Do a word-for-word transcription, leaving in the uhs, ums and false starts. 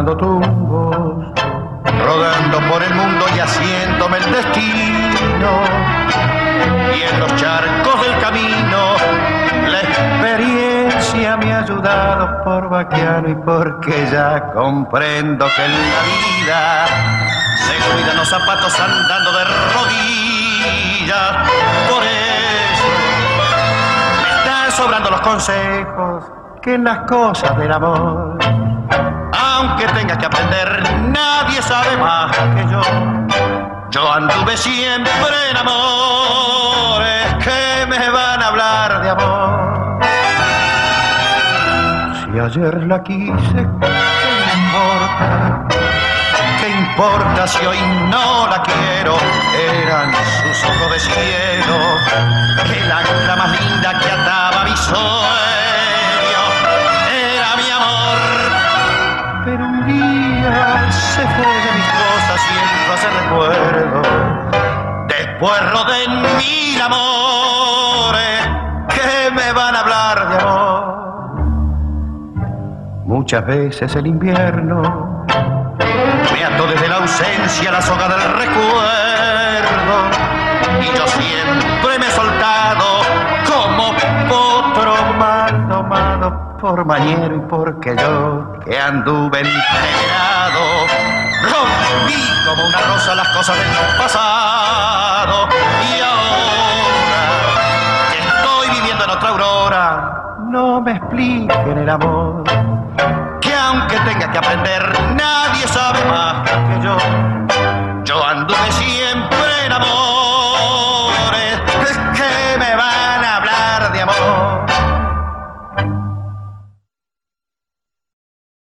dando tumbos, rodando por el mundo y haciéndome el destino. Y en los charcos del camino la experiencia me ha ayudado por vaquiano y porque ya comprendo que en la vida se cuidan los zapatos andando de rodillas. Por eso me están sobrando los consejos que en las cosas del amor. Aunque tengas que aprender, nadie sabe más que yo. Yo anduve siempre en amores que me van a hablar de amor. Si ayer la quise, ¿qué importa? ¿Qué importa si hoy no la quiero? Eran sus ojos de cielo, el ancla más linda que ataba mi sueño. Era mi amor, pero un día se fue de mis cosas y entró a ese recuerdo. Después rodé en mil amores que me van a hablar de amor. Muchas veces el invierno me ató desde la ausencia la soga del recuerdo, y yo siempre me he soltado como potro mal domado por mañero, y porque yo que anduve enterado rompí como una rosa las cosas del pasado. Y ahora que estoy viviendo en otra aurora, no me expliquen el amor, que aunque tenga que aprender, nadie sabe más que yo. Yo anduve siempre en amor.